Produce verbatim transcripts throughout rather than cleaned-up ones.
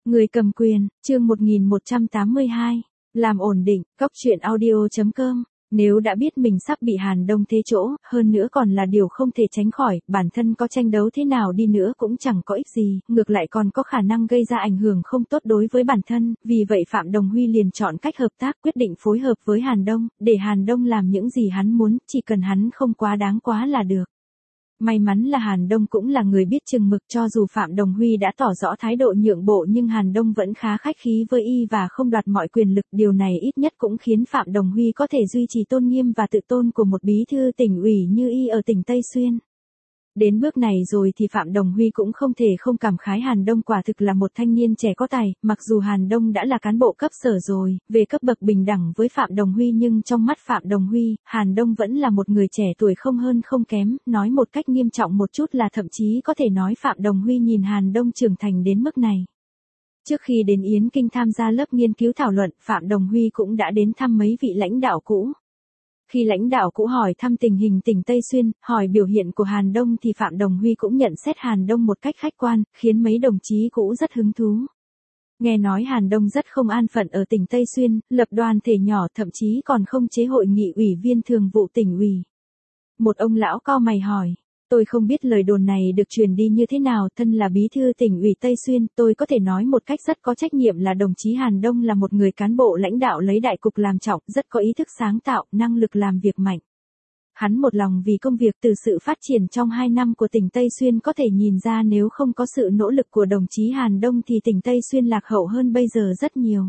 Người cầm quyền, chương một nghìn một trăm tám mươi hai. Làm ổn định, góc truyện audio chấm com. Nếu đã biết mình sắp bị Hàn Đông thế chỗ, hơn nữa còn là điều không thể tránh khỏi, bản thân có tranh đấu thế nào đi nữa cũng chẳng có ích gì, ngược lại còn có khả năng gây ra ảnh hưởng không tốt đối với bản thân, vì vậy Phạm Đồng Huy liền chọn cách hợp tác, quyết định phối hợp với Hàn Đông, để Hàn Đông làm những gì hắn muốn, chỉ cần hắn không quá đáng quá là được. May mắn là Hàn Đông cũng là người biết chừng mực, cho dù Phạm Đồng Huy đã tỏ rõ thái độ nhượng bộ nhưng Hàn Đông vẫn khá khách khí với y và không đoạt mọi quyền lực, điều này ít nhất cũng khiến Phạm Đồng Huy có thể duy trì tôn nghiêm và tự tôn của một bí thư tỉnh ủy như y ở tỉnh Tây Xuyên. Đến bước này rồi thì Phạm Đồng Huy cũng không thể không cảm khái Hàn Đông quả thực là một thanh niên trẻ có tài, mặc dù Hàn Đông đã là cán bộ cấp sở rồi, về cấp bậc bình đẳng với Phạm Đồng Huy nhưng trong mắt Phạm Đồng Huy, Hàn Đông vẫn là một người trẻ tuổi không hơn không kém, nói một cách nghiêm trọng một chút là thậm chí có thể nói Phạm Đồng Huy nhìn Hàn Đông trưởng thành đến mức này. Trước khi đến Yến Kinh tham gia lớp nghiên cứu thảo luận, Phạm Đồng Huy cũng đã đến thăm mấy vị lãnh đạo cũ. Khi lãnh đạo cũ hỏi thăm tình hình tỉnh Tây Xuyên, hỏi biểu hiện của Hàn Đông thì Phạm Đồng Huy cũng nhận xét Hàn Đông một cách khách quan, khiến mấy đồng chí cũ rất hứng thú. Nghe nói Hàn Đông rất không an phận ở tỉnh Tây Xuyên, lập đoàn thể nhỏ thậm chí còn không chế hội nghị ủy viên thường vụ tỉnh ủy. Một ông lão cau mày hỏi. Tôi không biết lời đồn này được truyền đi như thế nào, thân là bí thư tỉnh ủy Tây Xuyên, tôi có thể nói một cách rất có trách nhiệm là đồng chí Hàn Đông là một người cán bộ lãnh đạo lấy đại cục làm trọng, rất có ý thức sáng tạo, năng lực làm việc mạnh. Hắn một lòng vì công việc, từ sự phát triển trong hai năm của tỉnh Tây Xuyên có thể nhìn ra nếu không có sự nỗ lực của đồng chí Hàn Đông thì tỉnh Tây Xuyên lạc hậu hơn bây giờ rất nhiều.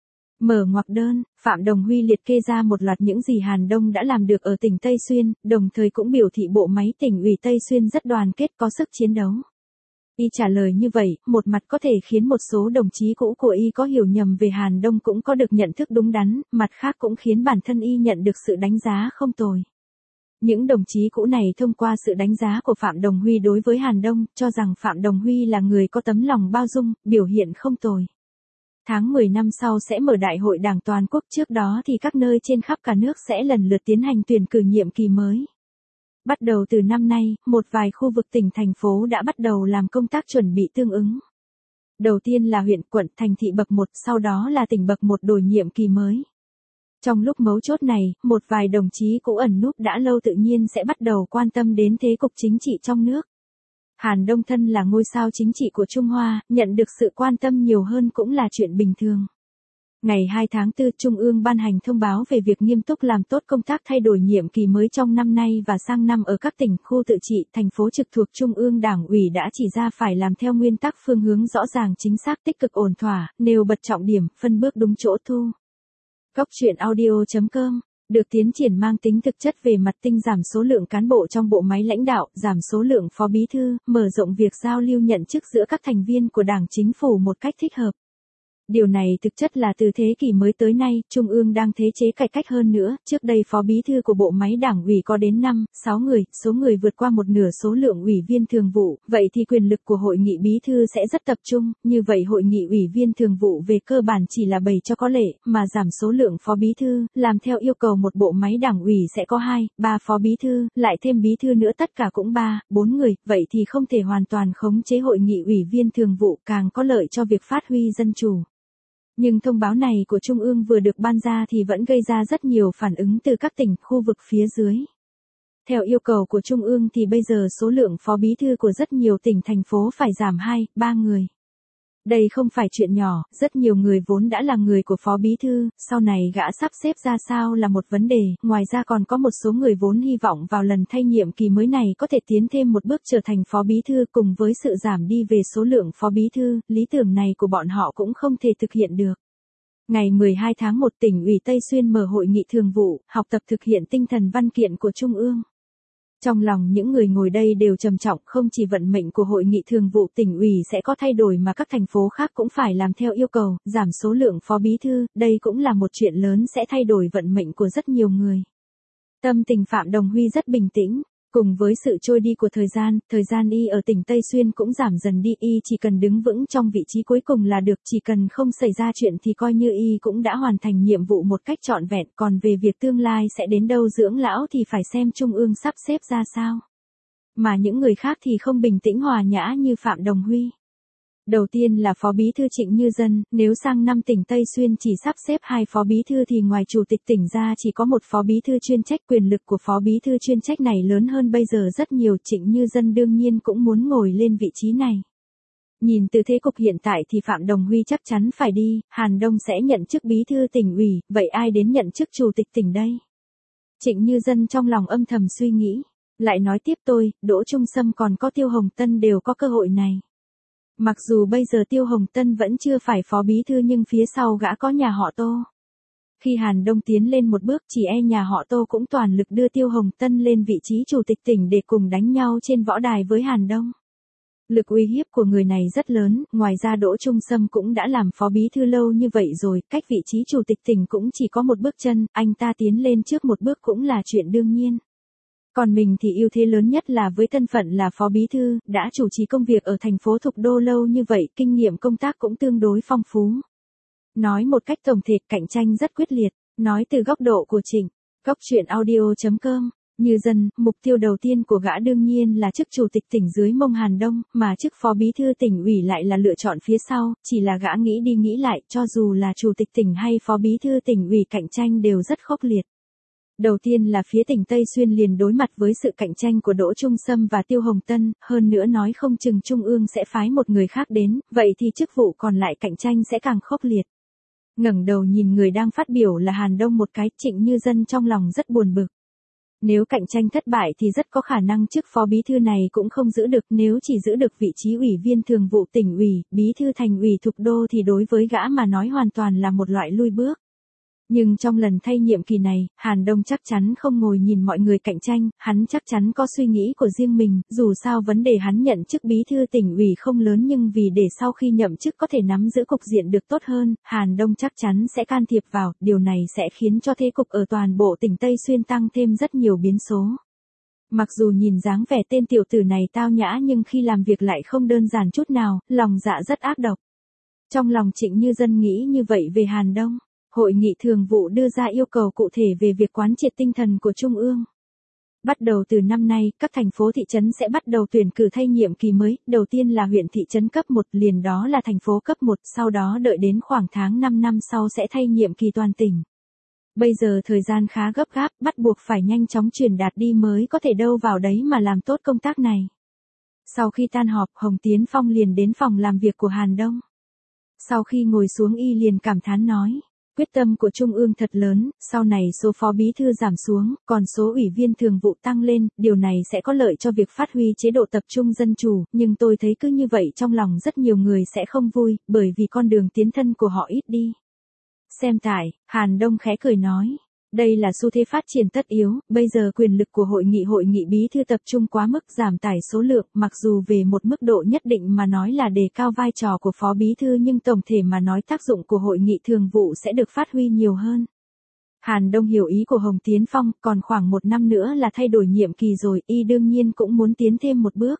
Mở ngoặc đơn, Phạm Đồng Huy liệt kê ra một loạt những gì Hàn Đông đã làm được ở tỉnh Tây Xuyên, đồng thời cũng biểu thị bộ máy tỉnh ủy Tây Xuyên rất đoàn kết, có sức chiến đấu. Y trả lời như vậy, một mặt có thể khiến một số đồng chí cũ của Y có hiểu nhầm về Hàn Đông cũng có được nhận thức đúng đắn, mặt khác cũng khiến bản thân Y nhận được sự đánh giá không tồi. Những đồng chí cũ này thông qua sự đánh giá của Phạm Đồng Huy đối với Hàn Đông, cho rằng Phạm Đồng Huy là người có tấm lòng bao dung, biểu hiện không tồi. Tháng mười năm sau sẽ mở đại hội đảng toàn quốc, trước đó thì các nơi trên khắp cả nước sẽ lần lượt tiến hành tuyển cử nhiệm kỳ mới. Bắt đầu từ năm nay, một vài khu vực tỉnh thành phố đã bắt đầu làm công tác chuẩn bị tương ứng. Đầu tiên là huyện, quận, thành thị bậc một, sau đó là tỉnh bậc một đổi nhiệm kỳ mới. Trong lúc mấu chốt này, một vài đồng chí cũ ẩn núp đã lâu tự nhiên sẽ bắt đầu quan tâm đến thế cục chính trị trong nước. Hàn Đông thân là ngôi sao chính trị của Trung Hoa, nhận được sự quan tâm nhiều hơn cũng là chuyện bình thường. Ngày hai tháng tư, Trung ương ban hành thông báo về việc nghiêm túc làm tốt công tác thay đổi nhiệm kỳ mới trong năm nay và sang năm ở các tỉnh, khu tự trị, thành phố trực thuộc Trung ương. Đảng ủy đã chỉ ra phải làm theo nguyên tắc phương hướng rõ ràng chính xác, tích cực ổn thỏa, nêu bật trọng điểm, phân bước đúng chỗ thu. Góc truyện audio chấm com. Được tiến triển mang tính thực chất về mặt tinh, giảm số lượng cán bộ trong bộ máy lãnh đạo, giảm số lượng phó bí thư, mở rộng việc giao lưu nhận chức giữa các thành viên của Đảng Chính phủ một cách thích hợp. Điều này thực chất là từ thế kỷ mới tới nay, Trung ương đang thế chế cải cách hơn nữa, trước đây phó bí thư của bộ máy đảng ủy có đến năm, sáu người, số người vượt qua một nửa số lượng ủy viên thường vụ, vậy thì quyền lực của hội nghị bí thư sẽ rất tập trung, như vậy hội nghị ủy viên thường vụ về cơ bản chỉ là bày cho có lệ, mà giảm số lượng phó bí thư, làm theo yêu cầu một bộ máy đảng ủy sẽ có hai, ba phó bí thư, lại thêm bí thư nữa tất cả cũng ba, bốn người, vậy thì không thể hoàn toàn khống chế hội nghị ủy viên thường vụ, càng có lợi cho việc phát huy dân chủ. Nhưng thông báo này của Trung ương vừa được ban ra thì vẫn gây ra rất nhiều phản ứng từ các tỉnh, khu vực phía dưới. Theo yêu cầu của Trung ương thì bây giờ số lượng phó bí thư của rất nhiều tỉnh thành phố phải giảm hai, ba người. Đây không phải chuyện nhỏ, rất nhiều người vốn đã là người của phó bí thư, sau này gã sắp xếp ra sao là một vấn đề, ngoài ra còn có một số người vốn hy vọng vào lần thay nhiệm kỳ mới này có thể tiến thêm một bước trở thành phó bí thư, cùng với sự giảm đi về số lượng phó bí thư, lý tưởng này của bọn họ cũng không thể thực hiện được. Ngày mười hai tháng một, tỉnh ủy Tây Xuyên mở hội nghị thường vụ, học tập thực hiện tinh thần văn kiện của Trung ương. Trong lòng những người ngồi đây đều trầm trọng, không chỉ vận mệnh của hội nghị thường vụ tỉnh ủy sẽ có thay đổi mà các thành phố khác cũng phải làm theo yêu cầu, giảm số lượng phó bí thư, đây cũng là một chuyện lớn sẽ thay đổi vận mệnh của rất nhiều người. Tâm tình Phạm Đồng Huy rất bình tĩnh. Cùng với sự trôi đi của thời gian, thời gian y ở tỉnh Tây Xuyên cũng giảm dần đi, y chỉ cần đứng vững trong vị trí cuối cùng là được, chỉ cần không xảy ra chuyện thì coi như y cũng đã hoàn thành nhiệm vụ một cách trọn vẹn, còn về việc tương lai sẽ đến đâu dưỡng lão thì phải xem Trung ương sắp xếp ra sao. Mà những người khác thì không bình tĩnh hòa nhã như Phạm Đồng Huy. Đầu tiên là Phó Bí thư Trịnh Như Dân, nếu sang năm tỉnh Tây Xuyên chỉ sắp xếp hai phó bí thư thì ngoài chủ tịch tỉnh ra chỉ có một phó bí thư chuyên trách, quyền lực của phó bí thư chuyên trách này lớn hơn bây giờ rất nhiều, Trịnh Như Dân đương nhiên cũng muốn ngồi lên vị trí này. Nhìn từ thế cục hiện tại thì Phạm Đồng Huy chắc chắn phải đi, Hàn Đông sẽ nhận chức bí thư tỉnh ủy, vậy ai đến nhận chức chủ tịch tỉnh đây? Trịnh Như Dân trong lòng âm thầm suy nghĩ, lại nói tiếp tôi, Đỗ Trung Sâm còn có Tiêu Hồng Tân đều có cơ hội này. Mặc dù bây giờ Tiêu Hồng Tân vẫn chưa phải phó bí thư nhưng phía sau gã có nhà họ Tô. Khi Hàn Đông tiến lên một bước chỉ e nhà họ Tô cũng toàn lực đưa Tiêu Hồng Tân lên vị trí chủ tịch tỉnh để cùng đánh nhau trên võ đài với Hàn Đông. Lực uy hiếp của người này rất lớn, ngoài ra Đỗ Trung Sâm cũng đã làm phó bí thư lâu như vậy rồi, cách vị trí chủ tịch tỉnh cũng chỉ có một bước chân, anh ta tiến lên trước một bước cũng là chuyện đương nhiên. Còn mình thì ưu thế lớn nhất là với thân phận là phó bí thư, đã chủ trì công việc ở thành phố Thục Đô lâu như vậy, kinh nghiệm công tác cũng tương đối phong phú. Nói một cách tổng thể, cạnh tranh rất quyết liệt, nói từ góc độ của Trịnh, góc truyện audio chấm com. Như Dân, mục tiêu đầu tiên của gã đương nhiên là chức chủ tịch tỉnh dưới mông Hàn Đông, mà chức phó bí thư tỉnh ủy lại là lựa chọn phía sau, chỉ là gã nghĩ đi nghĩ lại, cho dù là chủ tịch tỉnh hay phó bí thư tỉnh ủy cạnh tranh đều rất khốc liệt. Đầu tiên là phía tỉnh Tây Xuyên liền đối mặt với sự cạnh tranh của Đỗ Trung Sâm và Tiêu Hồng Tân, hơn nữa nói không chừng Trung ương sẽ phái một người khác đến, vậy thì chức vụ còn lại cạnh tranh sẽ càng khốc liệt. Ngẩng đầu nhìn người đang phát biểu là Hàn Đông một cái, Trịnh Như Dân trong lòng rất buồn bực. Nếu cạnh tranh thất bại thì rất có khả năng chức phó bí thư này cũng không giữ được, nếu chỉ giữ được vị trí ủy viên thường vụ tỉnh ủy, bí thư thành ủy Thục Đô thì đối với gã mà nói hoàn toàn là một loại lui bước. Nhưng trong lần thay nhiệm kỳ này, Hàn Đông chắc chắn không ngồi nhìn mọi người cạnh tranh, hắn chắc chắn có suy nghĩ của riêng mình, dù sao vấn đề hắn nhận chức bí thư tỉnh ủy không lớn nhưng vì để sau khi nhậm chức có thể nắm giữ cục diện được tốt hơn, Hàn Đông chắc chắn sẽ can thiệp vào, điều này sẽ khiến cho thế cục ở toàn bộ tỉnh Tây Xuyên tăng thêm rất nhiều biến số. Mặc dù nhìn dáng vẻ tên tiểu tử này tao nhã nhưng khi làm việc lại không đơn giản chút nào, lòng dạ rất ác độc. Trong lòng Trịnh Như Dân nghĩ như vậy về Hàn Đông. Hội nghị thường vụ đưa ra yêu cầu cụ thể về việc quán triệt tinh thần của Trung ương. Bắt đầu từ năm nay, các thành phố thị trấn sẽ bắt đầu tuyển cử thay nhiệm kỳ mới, đầu tiên là huyện thị trấn cấp một, liền đó là thành phố cấp một, sau đó đợi đến khoảng tháng năm năm sau sẽ thay nhiệm kỳ toàn tỉnh. Bây giờ thời gian khá gấp gáp, bắt buộc phải nhanh chóng truyền đạt đi mới có thể đâu vào đấy mà làm tốt công tác này. Sau khi tan họp, Hồng Tiến Phong liền đến phòng làm việc của Hàn Đông. Sau khi ngồi xuống y liền cảm thán nói. Quyết tâm của Trung ương thật lớn, sau này số phó bí thư giảm xuống, còn số ủy viên thường vụ tăng lên, điều này sẽ có lợi cho việc phát huy chế độ tập trung dân chủ, nhưng tôi thấy cứ như vậy trong lòng rất nhiều người sẽ không vui, bởi vì con đường tiến thân của họ ít đi. Xem tại, Hàn Đông khẽ cười nói. Đây là xu thế phát triển tất yếu, bây giờ quyền lực của hội nghị hội nghị bí thư tập trung quá mức giảm tải số lượng, mặc dù về một mức độ nhất định mà nói là đề cao vai trò của phó bí thư nhưng tổng thể mà nói tác dụng của hội nghị thường vụ sẽ được phát huy nhiều hơn. Hàn Đông hiểu ý của Hồng Tiến Phong, còn khoảng một năm nữa là thay đổi nhiệm kỳ rồi, y đương nhiên cũng muốn tiến thêm một bước.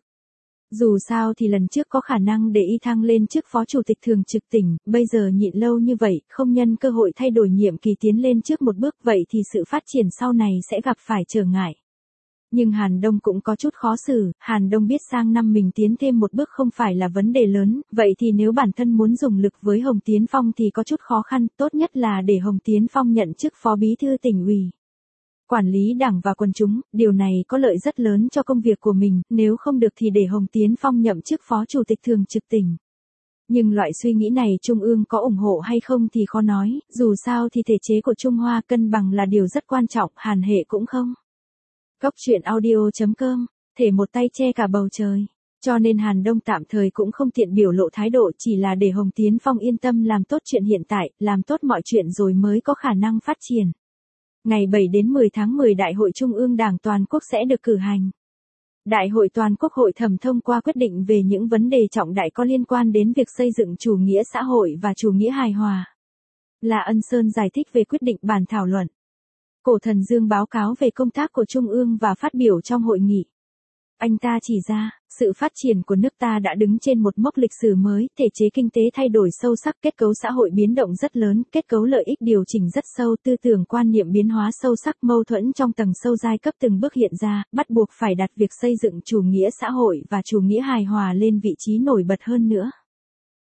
Dù sao thì lần trước có khả năng để y thăng lên chức phó chủ tịch thường trực tỉnh, bây giờ nhịn lâu như vậy, không nhân cơ hội thay đổi nhiệm kỳ tiến lên trước một bước, vậy thì sự phát triển sau này sẽ gặp phải trở ngại. Nhưng Hàn Đông cũng có chút khó xử, Hàn Đông biết sang năm mình tiến thêm một bước không phải là vấn đề lớn, vậy thì nếu bản thân muốn dùng lực với Hồng Tiến Phong thì có chút khó khăn, tốt nhất là để Hồng Tiến Phong nhận chức phó bí thư tỉnh ủy. Quản lý đảng và quần chúng, điều này có lợi rất lớn cho công việc của mình, nếu không được thì để Hồng Tiến Phong nhậm chức phó chủ tịch thường trực tỉnh. Nhưng loại suy nghĩ này Trung ương có ủng hộ hay không thì khó nói, dù sao thì thể chế của Trung Hoa cân bằng là điều rất quan trọng, Hàn hệ cũng không. Góc truyện audio chấm com, thể một tay che cả bầu trời. Cho nên Hàn Đông tạm thời cũng không tiện biểu lộ thái độ, chỉ là để Hồng Tiến Phong yên tâm làm tốt chuyện hiện tại, làm tốt mọi chuyện rồi mới có khả năng phát triển. Ngày bảy đến mười tháng mười Đại hội Trung ương Đảng Toàn quốc sẽ được cử hành. Đại hội Toàn quốc hội thẩm thông qua quyết định về những vấn đề trọng đại có liên quan đến việc xây dựng chủ nghĩa xã hội và chủ nghĩa hài hòa. La Ân Sơn giải thích về quyết định bản thảo luận. Cổ Thần Dương báo cáo về công tác của Trung ương và phát biểu trong hội nghị. Anh ta chỉ ra, sự phát triển của nước ta đã đứng trên một mốc lịch sử mới, thể chế kinh tế thay đổi sâu sắc, kết cấu xã hội biến động rất lớn, kết cấu lợi ích điều chỉnh rất sâu, tư tưởng quan niệm biến hóa sâu sắc, mâu thuẫn trong tầng sâu giai cấp từng bước hiện ra, bắt buộc phải đặt việc xây dựng chủ nghĩa xã hội và chủ nghĩa hài hòa lên vị trí nổi bật hơn nữa.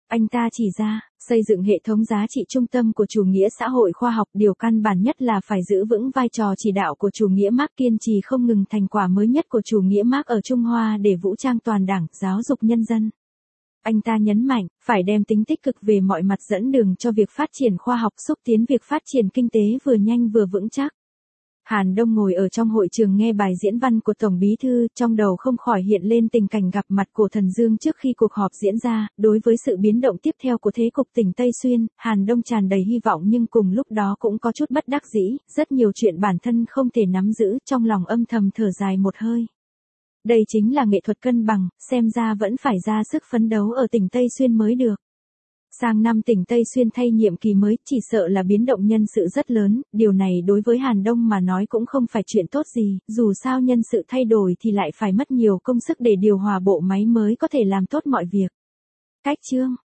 Anh ta chỉ ra, xây dựng hệ thống giá trị trung tâm của chủ nghĩa xã hội khoa học điều căn bản nhất là phải giữ vững vai trò chỉ đạo của chủ nghĩa Mác kiên trì không ngừng thành quả mới nhất của chủ nghĩa Mác ở Trung Hoa để vũ trang toàn đảng, giáo dục nhân dân. Anh ta nhấn mạnh, phải đem tính tích cực về mọi mặt dẫn đường cho việc phát triển khoa học xúc tiến việc phát triển kinh tế vừa nhanh vừa vững chắc. Hàn Đông ngồi ở trong hội trường nghe bài diễn văn của Tổng Bí Thư, trong đầu không khỏi hiện lên tình cảnh gặp mặt của Thần Dương trước khi cuộc họp diễn ra. Đối với sự biến động tiếp theo của thế cục tỉnh Tây Xuyên, Hàn Đông tràn đầy hy vọng nhưng cùng lúc đó cũng có chút bất đắc dĩ, rất nhiều chuyện bản thân không thể nắm giữ, trong lòng âm thầm thở dài một hơi. Đây chính là nghệ thuật cân bằng, xem ra vẫn phải ra sức phấn đấu ở tỉnh Tây Xuyên mới được. Sang năm tỉnh Tây Xuyên thay nhiệm kỳ mới, chỉ sợ là biến động nhân sự rất lớn, điều này đối với Hàn Đông mà nói cũng không phải chuyện tốt gì, dù sao nhân sự thay đổi thì lại phải mất nhiều công sức để điều hòa bộ máy mới có thể làm tốt mọi việc. Cách chương